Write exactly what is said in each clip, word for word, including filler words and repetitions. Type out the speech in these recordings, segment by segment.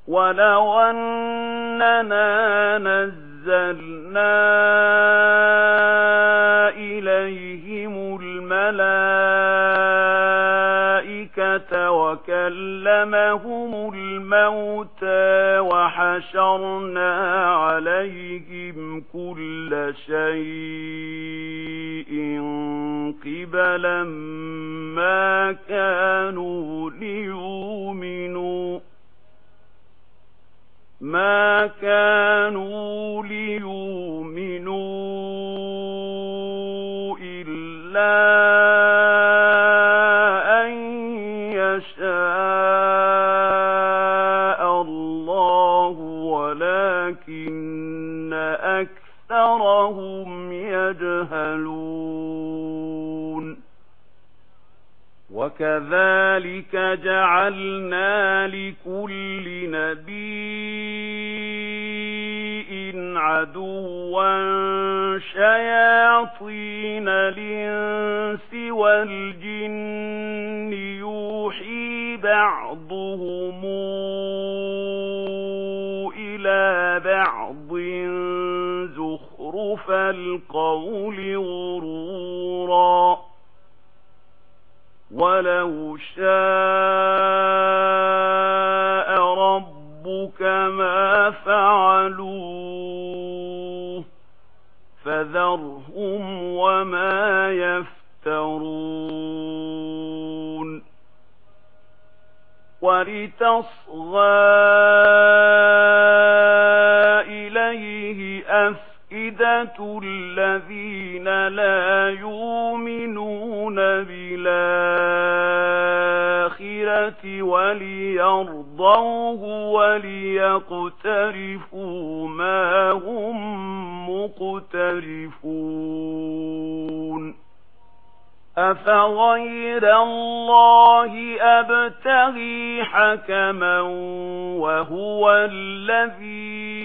ولو أننا نزلنا إليهم الملائكة وكلمهم الموتى وحشرنا عليهم كل شيء قبلا ما كانوا ليؤمنوا ما كانوا ليؤمنوا إلا أن يشاء الله ولكن أكثرهم يجهلون. وكذلك جعلنا لكل نبي عدوا شياطين الإنس والجن يوحي بعضهم إلى بعض زخرف القول غرورا ولو شاء ربك ما فعلوه فذرهم وما يفترون. ولتصغى إليه أفئدة الذين لا يؤمنون بالآخرة وليرضوه وليقترفوا ما هم مقترفون. أفغير الله أبتغي حكما وهو الذي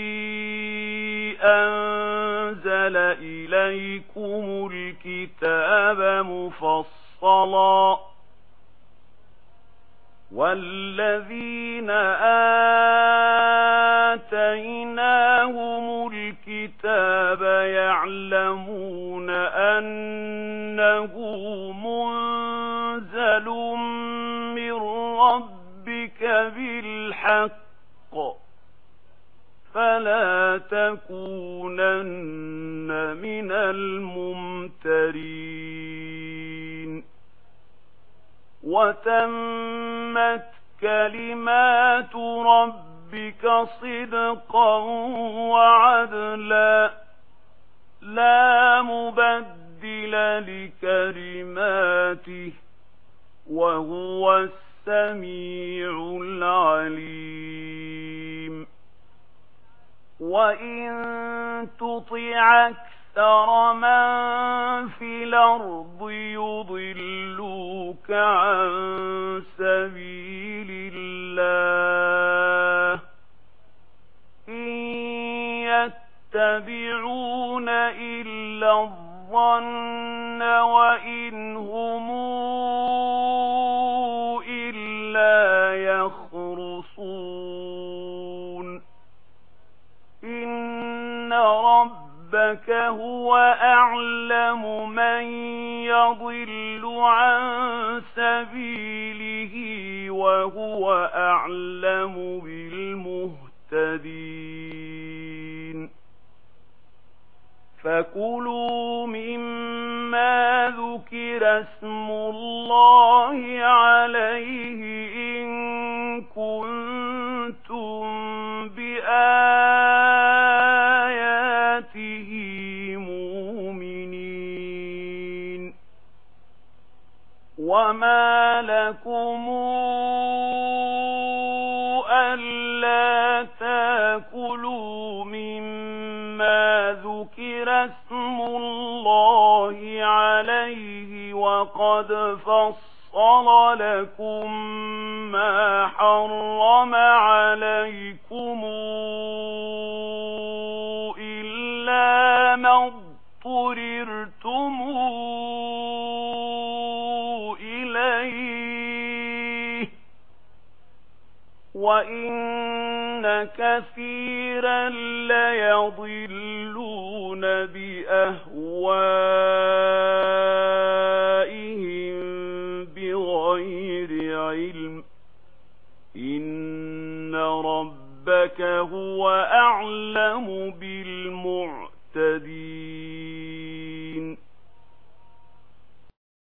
أنزل إليكم الكتاب مفصلا والذين آتيناهم الكتاب يعلمون أنه منزل من ربك بالحق فلا تكونن من الممترين. وتمت كلمات ربك صدقا وعدلا لا مبدل لكلماته وهو السميع العليم. وإن تطع أكثر من في الأرض يضلوك عن سبيل الله إن يتبعون إلا الظن وإن هم إلا يخرصون. إن ربك هو أعلم من يضل عن سبيله وهو أعلم بالمهتدين. فكلوا مما ذكر اسم الله عليه إن كنتم بآياته مؤمنين. وما لكم ألا تأكلوا مما ذكر اسم الله عليه وقد فصل لكم ما حرم عليكم إلا ما اضطررتم إليه وَإِنَّ كَثِيرًا لَيَضِلُّونَ بِأَهْوَائِهِم بِغَيْرِ عِلْمٍ. إِنَّ رَبَّكَ هُوَ أَعْلَمُ بِالْمُفْسِدِينَ.